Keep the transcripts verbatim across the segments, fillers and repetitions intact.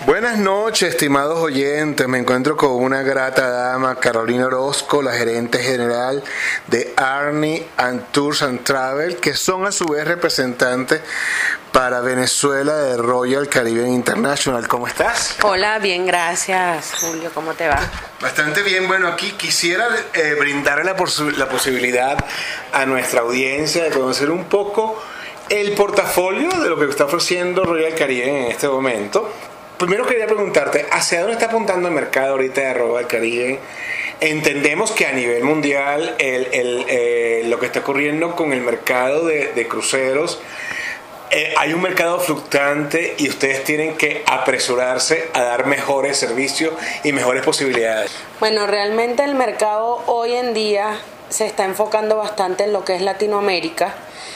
Buenas noches, estimados oyentes. Me encuentro con una grata dama, Carolina Orozco, la gerente general de Arni and Tours and Travel, que son a su vez representantes para Venezuela de Royal Caribbean International. ¿Cómo estás? Hola, bien, gracias, Julio. ¿Cómo te va? Bastante bien. Bueno, aquí quisiera eh, brindarle la, pos- la posibilidad a nuestra audiencia de conocer un poco el portafolio de lo que está ofreciendo Royal Caribbean en este momento. Primero quería preguntarte, ¿hacia dónde está apuntando el mercado ahorita de Royal Caribbean? Entendemos que a nivel mundial el, el, eh, lo que está ocurriendo con el mercado de, de cruceros, eh, hay un mercado fluctuante y ustedes tienen que apresurarse a dar mejores servicios y mejores posibilidades. Bueno, realmente el mercado hoy en día se está enfocando bastante en lo que es Latinoamérica,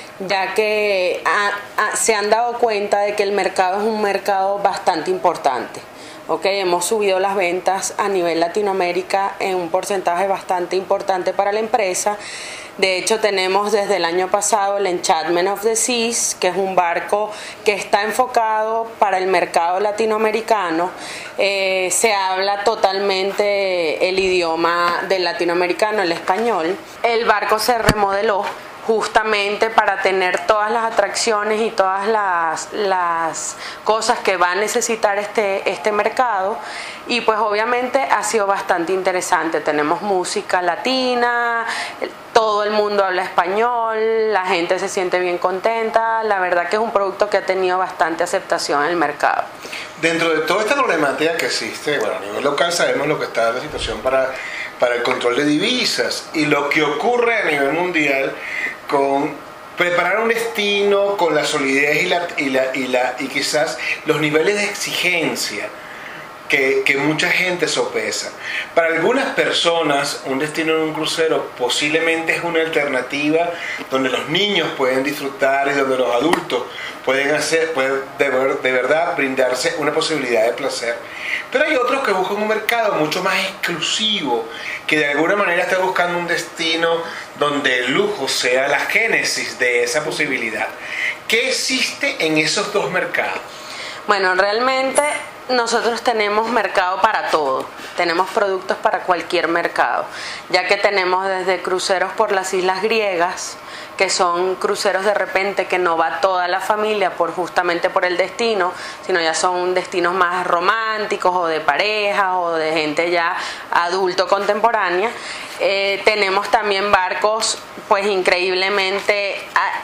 ya que a, a, se han dado cuenta de que el mercado es un mercado bastante importante. Okay, hemos subido las ventas a nivel Latinoamérica en un porcentaje bastante importante para la empresa. De hecho, tenemos desde el año pasado el Enchantment of the Seas, que es un barco que está enfocado para el mercado latinoamericano. Eh, se habla totalmente el idioma del latinoamericano, el español. El barco se remodeló justamente para tener todas las atracciones y todas las, las cosas que va a necesitar este, este mercado, y pues obviamente ha sido bastante interesante. Tenemos música latina, todo el mundo habla español, la gente se siente bien contenta. La verdad que es un producto que ha tenido bastante aceptación en el mercado. Dentro de toda esta problemática que existe, bueno, a nivel local sabemos lo que está la situación para, para el control de divisas y lo que ocurre a nivel mundial con preparar un destino, con la solidez y, la, y, la, y, la, y quizás los niveles de exigencia que, que mucha gente sopesa. Para algunas personas, un destino en un crucero posiblemente es una alternativa donde los niños pueden disfrutar y donde los adultos pueden hacer, pueden de, ver, de verdad brindarse una posibilidad de placer. Pero hay otros que buscan un mercado mucho más exclusivo, que de alguna manera está buscando un destino donde el lujo sea la génesis de esa posibilidad. ¿Qué existe en esos dos mercados? Bueno, realmente nosotros tenemos mercado para todo, tenemos productos para cualquier mercado, ya que tenemos desde cruceros por las islas griegas, que son cruceros de repente que no va toda la familia por justamente por el destino, sino ya son destinos más románticos o de pareja o de gente ya adulto contemporánea. Eh, tenemos también barcos pues increíblemente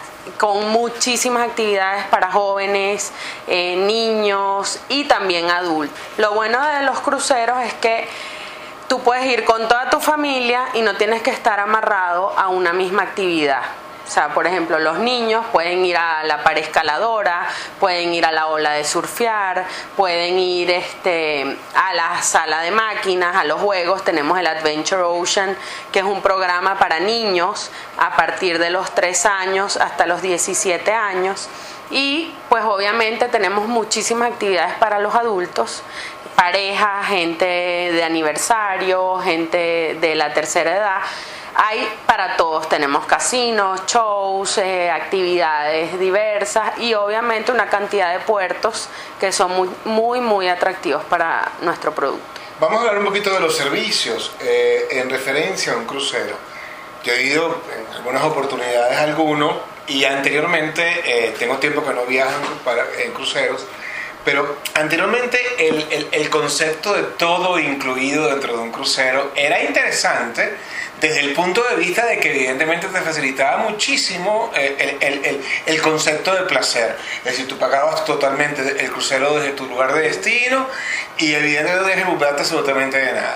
con muchísimas actividades para jóvenes, eh, niños y también adultos. Lo bueno de los cruceros es que tú puedes ir con toda tu familia y no tienes que estar amarrado a una misma actividad. O sea, por ejemplo, los niños pueden ir a la pared escaladora, pueden ir a la ola de surfear, pueden ir este, a la sala de máquinas, a los juegos. Tenemos el Adventure Ocean, que es un programa para niños a partir de los tres años hasta los diecisiete años. Y pues obviamente tenemos muchísimas actividades para los adultos, parejas, gente de aniversario, gente de la tercera edad. Hay para todos, tenemos casinos, shows, eh, actividades diversas y obviamente una cantidad de puertos que son muy, muy, muy atractivos para nuestro producto. Vamos a hablar un poquito de los servicios eh, en referencia a un crucero. Yo he ido en algunas oportunidades a alguno y anteriormente, eh, tengo tiempo que no viajo para, en cruceros, pero anteriormente el, el, el concepto de todo incluido dentro de un crucero era interesante desde el punto de vista de que evidentemente te facilitaba muchísimo el, el, el, el concepto de placer. Es decir, tú pagabas totalmente el crucero desde tu lugar de destino y evidentemente no dejes preocuparte absolutamente de nada.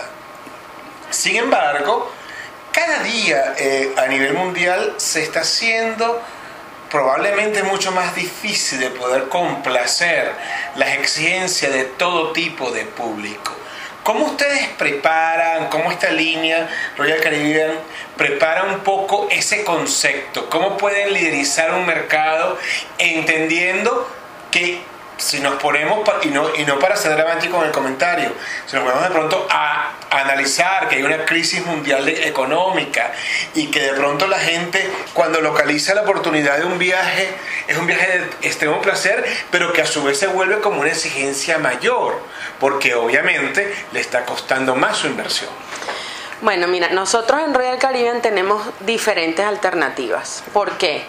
Sin embargo, cada día eh, a nivel mundial se está haciendo probablemente mucho más difícil de poder complacer las exigencias de todo tipo de público. ¿Cómo ustedes preparan, cómo esta línea Royal Caribbean prepara un poco ese concepto? ¿Cómo pueden liderizar un mercado entendiendo que si nos ponemos, pa- y, no, y no para ser dramático en el comentario, si nos ponemos de pronto a, a analizar que hay una crisis mundial de- económica y que de pronto la gente cuando localiza la oportunidad de un viaje, es un viaje de extremo placer, pero que a su vez se vuelve como una exigencia mayor, porque obviamente le está costando más su inversión. Bueno, mira, nosotros en Royal Caribbean tenemos diferentes alternativas. ¿Por qué?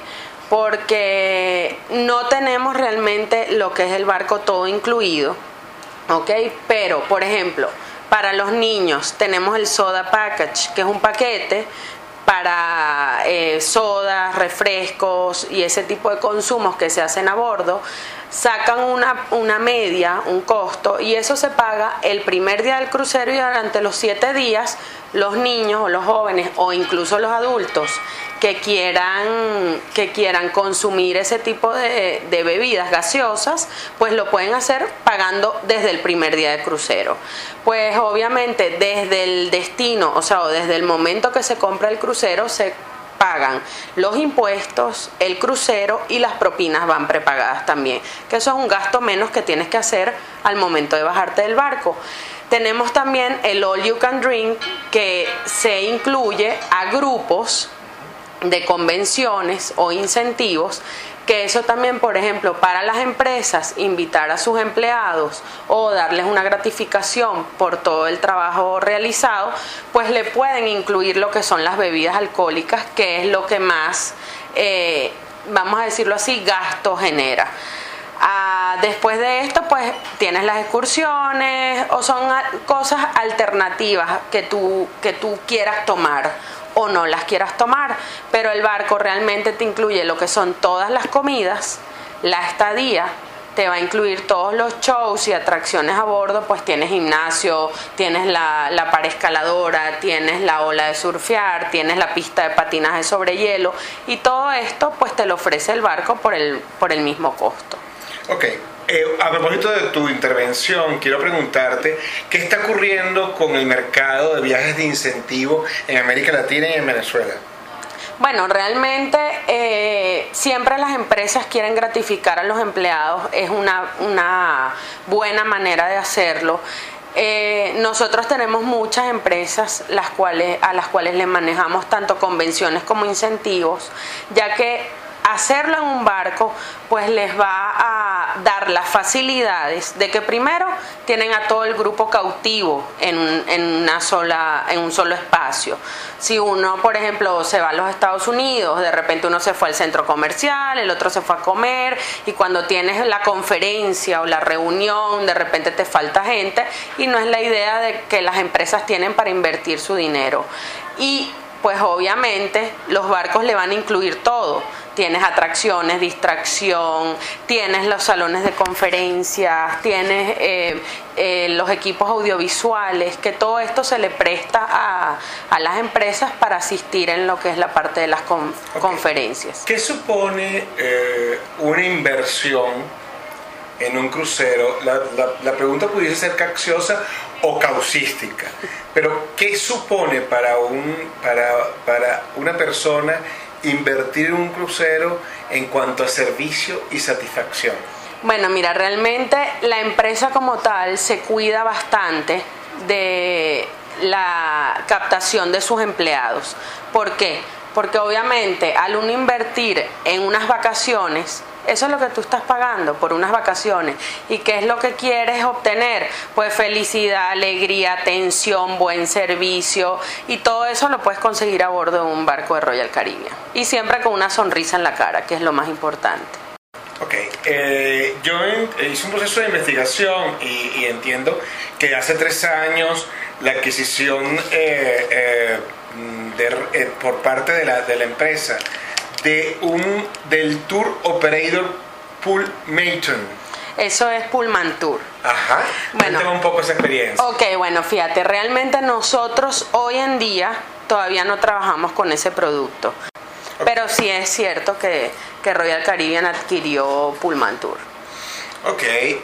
Porque no tenemos realmente lo que es el barco todo incluido, ¿ok? Pero, por ejemplo, para los niños tenemos el Soda Package, que es un paquete para eh, sodas, refrescos y ese tipo de consumos que se hacen a bordo. Sacan una, una media, un costo, y eso se paga el primer día del crucero, y durante los siete días los niños o los jóvenes o incluso los adultos que quieran, que quieran consumir ese tipo de, de bebidas gaseosas, pues lo pueden hacer pagando desde el primer día de crucero. Pues obviamente desde el destino, o sea, o desde el momento que se compra el crucero, se pagan los impuestos, el crucero, y las propinas van prepagadas también, que eso es un gasto menos que tienes que hacer al momento de bajarte del barco. Tenemos también el All You Can Drink, que se incluye a grupos de convenciones o incentivos, que eso también, por ejemplo, para las empresas, invitar a sus empleados o darles una gratificación por todo el trabajo realizado, pues le pueden incluir lo que son las bebidas alcohólicas, que es lo que más, eh, vamos a decirlo así, gasto genera. Ah, después de esto, pues tienes las excursiones, o son cosas alternativas que tú, que tú quieras tomar o no las quieras tomar, pero el barco realmente te incluye lo que son todas las comidas, la estadía, te va a incluir todos los shows y atracciones a bordo, pues tienes gimnasio, tienes la, la pared escaladora, tienes la ola de surfear, tienes la pista de patinaje sobre hielo, y todo esto pues te lo ofrece el barco por el, por el mismo costo. Ok, eh, a propósito de tu intervención, quiero preguntarte qué está ocurriendo con el mercado de viajes de incentivo en América Latina y en Venezuela. Bueno, realmente eh, siempre las empresas quieren gratificar a los empleados, es una, una buena manera de hacerlo. Eh, nosotros tenemos muchas empresas las cuales, a las cuales le manejamos tanto convenciones como incentivos, ya que hacerlo en un barco pues les va a dar las facilidades de que primero tienen a todo el grupo cautivo en, un, en, una sola, en un solo espacio. Si uno, por ejemplo, se va a los Estados Unidos, de repente uno se fue al centro comercial, el otro se fue a comer, y cuando tienes la conferencia o la reunión, de repente te falta gente, y no es la idea de que las empresas tienen para invertir su dinero. Y pues obviamente los barcos le van a incluir todo. Tienes atracciones, distracción, tienes los salones de conferencias, tienes eh, eh, los equipos audiovisuales, que todo esto se le presta a, a las empresas para asistir en lo que es la parte de las con, okay. conferencias. ¿Qué supone eh, una inversión en un crucero? La, la, la pregunta pudiese ser capciosa o causística, pero ¿qué supone para, un, para, para una persona invertir en un crucero en cuanto a servicio y satisfacción? Bueno, mira, realmente la empresa como tal se cuida bastante de la captación de sus empleados. ¿Por qué? Porque obviamente al uno invertir en unas vacaciones, eso es lo que tú estás pagando por unas vacaciones. ¿Y qué es lo que quieres obtener? Pues felicidad, alegría, atención, buen servicio, y todo eso lo puedes conseguir a bordo de un barco de Royal Caribbean. Y siempre con una sonrisa en la cara, que es lo más importante. Ok, eh, yo hice un proceso de investigación y, y entiendo que hace tres años la adquisición eh, eh, de, eh, por parte de la, de la empresa de un del tour operator Pullmaton. Eso es Pullman Tour. Ajá. Bueno, cuéntame un poco esa experiencia. Ok, bueno, fíjate, realmente nosotros hoy en día todavía no trabajamos con ese producto. Okay. Pero sí es cierto que, que Royal Caribbean adquirió Pullman Tour. Ok,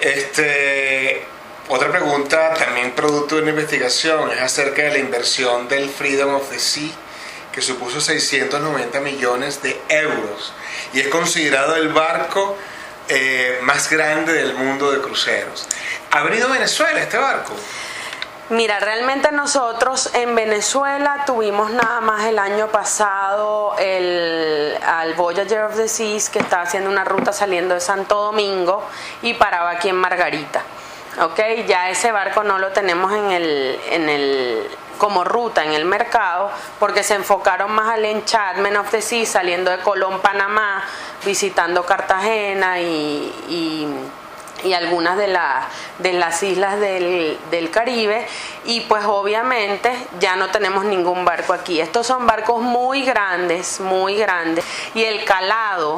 este... Otra pregunta, también producto de una investigación, es acerca de la inversión del Freedom of the Sea, que supuso seiscientos noventa millones de euros, y es considerado el barco eh, más grande del mundo de cruceros. ¿Ha venido a Venezuela este barco? Mira, realmente nosotros en Venezuela tuvimos nada más el año pasado el al Voyager of the Seas, que estaba haciendo una ruta saliendo de Santo Domingo y paraba aquí en Margarita. Okay, ya ese barco no lo tenemos en el, en el, como ruta en el mercado, porque se enfocaron más al Enchantment of the Seas, saliendo de Colón, Panamá, visitando Cartagena y, y y algunas de, la, de las islas del, del Caribe, y pues obviamente ya no tenemos ningún barco aquí. Estos son barcos muy grandes, muy grandes, y el calado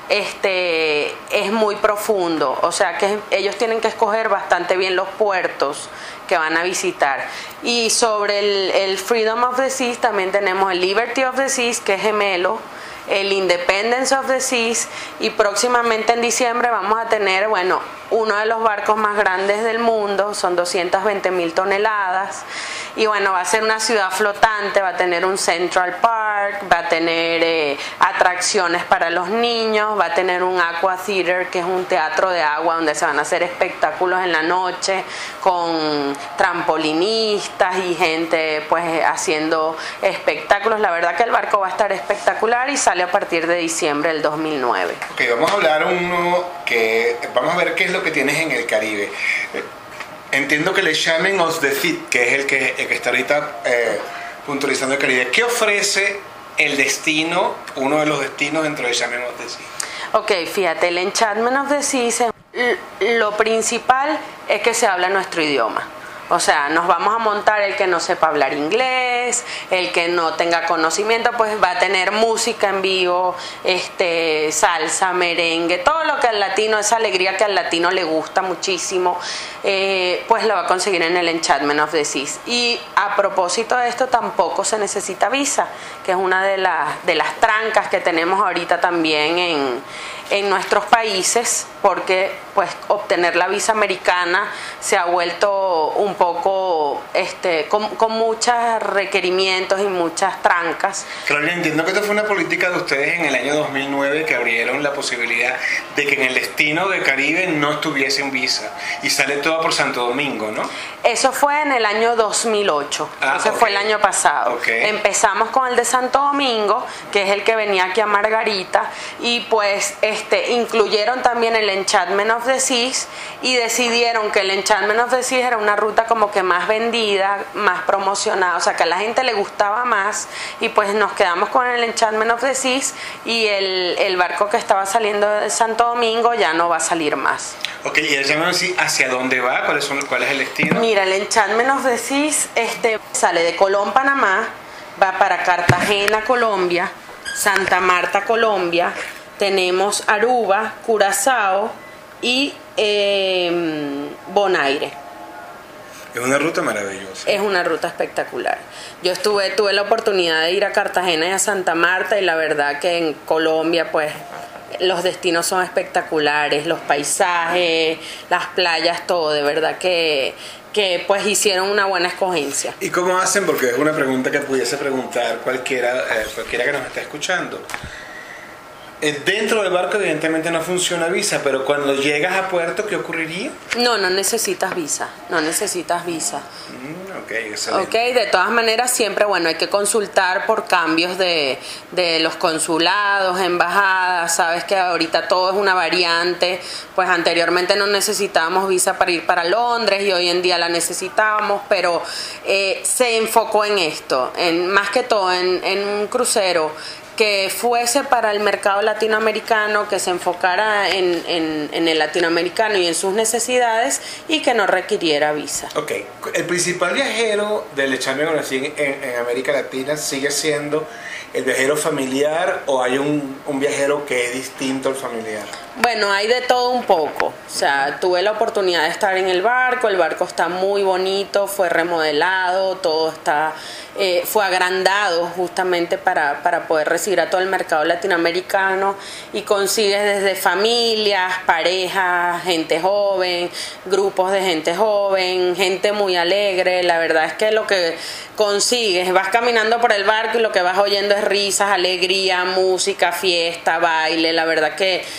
este, es muy profundo, o sea que ellos tienen que escoger bastante bien los puertos que van a visitar. Y sobre el, el Freedom of the Seas también tenemos el Liberty of the Seas, que es gemelo, el Independence of the Seas, y próximamente en diciembre vamos a tener, bueno, uno de los barcos más grandes del mundo, son doscientas veinte mil toneladas, y bueno, va a ser una ciudad flotante, va a tener un Central Park, va a tener eh, atracciones para los niños, va a tener un Aqua Theater, que es un teatro de agua donde se van a hacer espectáculos en la noche con trampolinistas y gente pues haciendo espectáculos. La verdad que el barco va a estar espectacular y sale a partir de diciembre del dos mil nueve. Ok, vamos a hablar uno que vamos a ver qué es lo que tienes en el Caribe. Entiendo que el Enchantment of the Seas, que es el que, el que está ahorita eh, puntualizando el Caribe, ¿qué ofrece el destino, uno de los destinos dentro del Enchantment of the Seas? Ok, fíjate, el Enchantment of the Seas, lo principal es que se habla nuestro idioma. O sea, nos vamos a montar el que no sepa hablar inglés, el que no tenga conocimiento, pues va a tener música en vivo, este, salsa, merengue, todo lo que al latino, esa alegría que al latino le gusta muchísimo, eh, pues lo va a conseguir en el Enchantment of the Seas. Y a propósito de esto, tampoco se necesita visa, que es una de, la, de las trancas que tenemos ahorita también en, en nuestros países, porque pues obtener la visa americana se ha vuelto un poco este, con, con muchos requerimientos y muchas trancas. Claudia, entiendo que esto fue una política de ustedes en el año dos mil nueve, que abrieron la posibilidad de que en el destino de Caribe no estuviesen visa, y sale todo por Santo Domingo, ¿no? Eso fue en el año dos mil ocho, ah, ese okay. fue el año pasado. Okay. Empezamos con el de Santo Domingo, que es el que venía aquí a Margarita, y pues este, incluyeron también el Enchantment of the Seas, y decidieron que el Enchantment of the Seas era una ruta como que más vendida, más promocionada, o sea que a la gente le gustaba más, y pues nos quedamos con el Enchantment of the Seas, y el, el barco que estaba saliendo de Santo Domingo ya no va a salir más. Ok, y el Enchantment of the Seas, ¿hacia dónde va? ¿Cuál es, cuál es el destino? Mira, el Enchantment of the Seas este, sale de Colón, Panamá, va para Cartagena, Colombia, Santa Marta, Colombia, tenemos Aruba, Curazao y eh, Bonaire. Es una ruta maravillosa. Es una ruta espectacular. Yo estuve, tuve la oportunidad de ir a Cartagena y a Santa Marta, y la verdad que en Colombia pues los destinos son espectaculares, los paisajes, las playas, todo, de verdad que, que pues hicieron una buena escogencia. ¿Y cómo hacen? Porque es una pregunta que pudiese preguntar cualquiera, eh, cualquiera que nos esté escuchando. Dentro del barco evidentemente no funciona visa, pero cuando llegas a puerto, ¿qué ocurriría? No, no necesitas visa, no necesitas visa. Mm, ok, excelente. Ok, de todas maneras siempre, bueno, hay que consultar por cambios de, de los consulados, embajadas, sabes que ahorita todo es una variante, pues anteriormente no necesitábamos visa para ir para Londres y hoy en día la necesitábamos, pero eh, se enfocó en esto, en, más que todo en, en un crucero que fuese para el mercado latinoamericano, que se enfocara en, en, en el latinoamericano y en sus necesidades, y que no requiriera visa. Ok, el principal viajero del Enchantment of the Seas en, en América Latina sigue siendo el viajero familiar, o hay un, un viajero que es distinto al familiar. Bueno, hay de todo un poco. O sea, tuve la oportunidad de estar en el barco, el barco está muy bonito, fue remodelado, todo está, eh, fue agrandado justamente para, para poder recibir a todo el mercado latinoamericano, y consigues desde familias, parejas, gente joven, grupos de gente joven, gente muy alegre. La verdad es que lo que consigues, vas caminando por el barco y lo que vas oyendo es risas, alegría, música, fiesta, baile. La verdad que la gente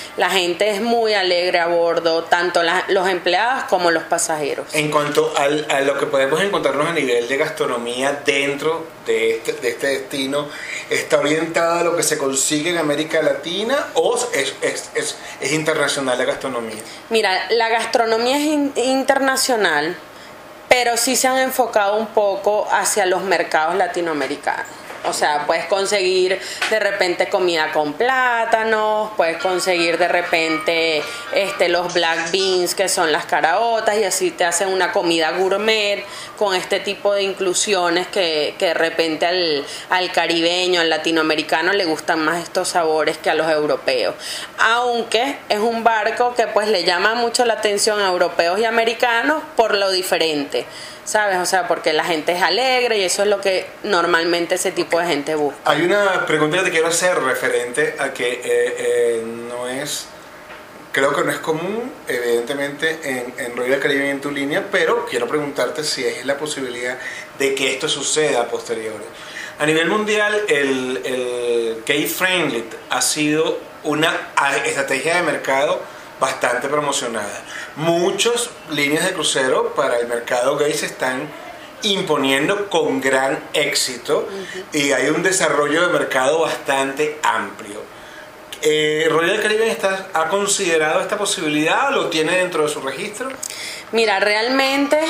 gente es muy alegre a bordo, tanto la, los empleados como los pasajeros. En cuanto al, a lo que podemos encontrarnos a nivel de gastronomía dentro de este, de este destino, ¿está orientada a lo que se consigue en América Latina o es, es, es, es internacional la gastronomía? Mira, la gastronomía es in, internacional, pero sí se han enfocado un poco hacia los mercados latinoamericanos. O sea, puedes conseguir de repente comida con plátanos, puedes conseguir de repente este, los black beans, que son las caraotas, y así te hacen una comida gourmet con este tipo de inclusiones que, que de repente al, al caribeño, al latinoamericano le gustan más estos sabores que a los europeos. Aunque es un barco que pues le llama mucho la atención a europeos y americanos por lo diferente, ¿sabes? O sea, porque la gente es alegre y eso es lo que normalmente ese tipo de gente busca. Hay una pregunta que te quiero hacer referente a que eh, eh, no es, creo que no es común, evidentemente, en, en Royal Caribbean en tu línea, pero quiero preguntarte si es la posibilidad de que esto suceda a posteriori. A nivel mundial, el, el gay friendly ha sido una estrategia de mercado bastante promocionada. Muchas líneas de crucero para el mercado gay se están imponiendo con gran éxito, uh-huh. y hay un desarrollo de mercado bastante amplio. Eh, ¿Royal Caribbean está, ha considerado esta posibilidad o lo tiene dentro de su registro? Mira, realmente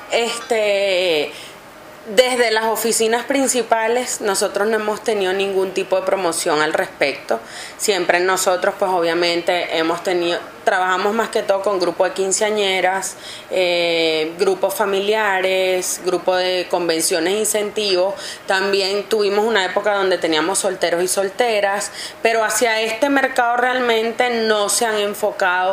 este... desde las oficinas principales nosotros no hemos tenido ningún tipo de promoción al respecto. Siempre nosotros pues obviamente hemos tenido, trabajamos más que todo con grupos de quinceañeras, eh, grupos familiares, grupos de convenciones e incentivos. También tuvimos una época donde teníamos solteros y solteras, pero hacia este mercado realmente no se han enfocado.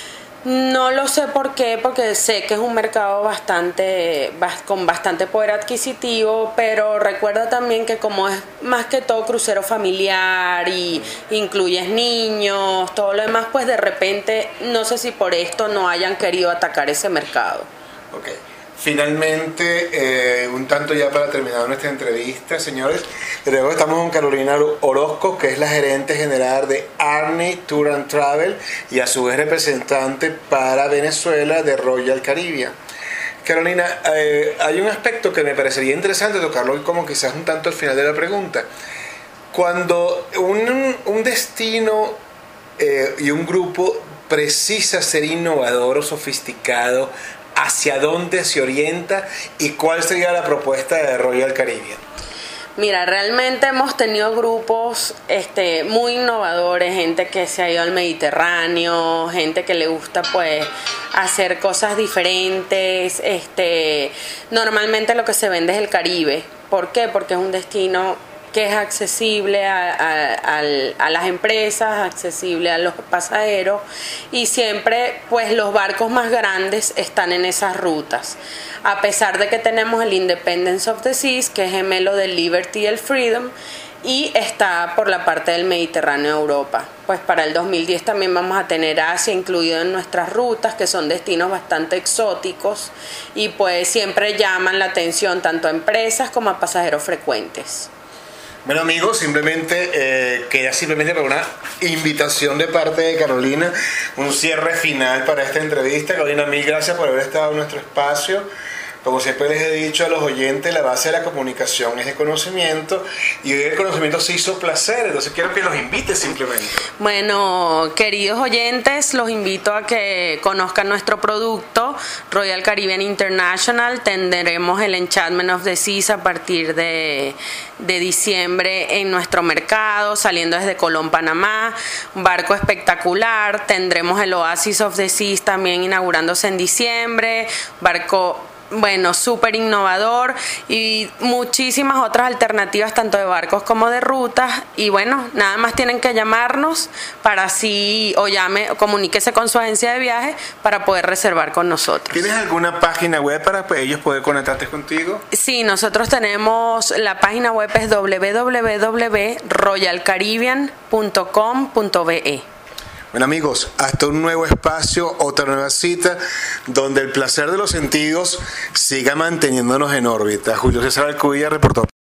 No lo sé por qué, porque sé que es un mercado bastante con bastante poder adquisitivo, pero recuerda también que como es más que todo crucero familiar y incluyes niños, todo lo demás, pues de repente no sé si por esto no hayan querido atacar ese mercado. Okay. Finalmente, eh, un tanto ya para terminar nuestra entrevista, señores, luego estamos con Carolina Orozco, que es la gerente general de Arne Tour and Travel y a su vez representante para Venezuela de Royal Caribbean. Carolina, eh, hay un aspecto que me parecería interesante tocarlo como quizás un tanto al final de la pregunta. Cuando un, un destino eh, y un grupo precisa ser innovador o sofisticado, ¿hacia dónde se orienta y cuál sería la propuesta de Royal Caribbean? Mira, realmente hemos tenido grupos este, muy innovadores, gente que se ha ido al Mediterráneo, gente que le gusta pues hacer cosas diferentes. Este, normalmente lo que se vende es el Caribe. ¿Por qué? Porque es un destino que es accesible a, a, a, a las empresas, accesible a los pasajeros, y siempre pues los barcos más grandes están en esas rutas. A pesar de que tenemos el Independence of the Seas, que es gemelo del Liberty y el Freedom, y está por la parte del Mediterráneo de Europa. Pues para el dos mil diez también vamos a tener Asia incluido en nuestras rutas, que son destinos bastante exóticos y pues siempre llaman la atención tanto a empresas como a pasajeros frecuentes. Bueno, amigos, simplemente eh, queda simplemente para una invitación de parte de Carolina, un cierre final para esta entrevista. Carolina, mil gracias por haber estado en nuestro espacio. Como siempre les he dicho a los oyentes, la base de la comunicación es el conocimiento, y hoy el conocimiento se hizo placer, entonces quiero que los invite simplemente. Bueno, queridos oyentes, los invito a que conozcan nuestro producto, Royal Caribbean International. Tendremos el Enchantment of the Seas a partir de, de diciembre en nuestro mercado, saliendo desde Colón, Panamá, un barco espectacular. Tendremos el Oasis of the Seas también inaugurándose en diciembre, barco bueno, súper innovador, y muchísimas otras alternativas tanto de barcos como de rutas. Y bueno, nada más tienen que llamarnos para así, o llame, o comuníquese con su agencia de viaje para poder reservar con nosotros. ¿Tienes alguna página web para ellos poder conectarse contigo? Sí, nosotros tenemos, la página web es w w w punto royal caribbean punto com punto b e. Bueno, amigos, hasta un nuevo espacio, otra nueva cita, donde el placer de los sentidos siga manteniéndonos en órbita. Julio César Alcubilla reportó.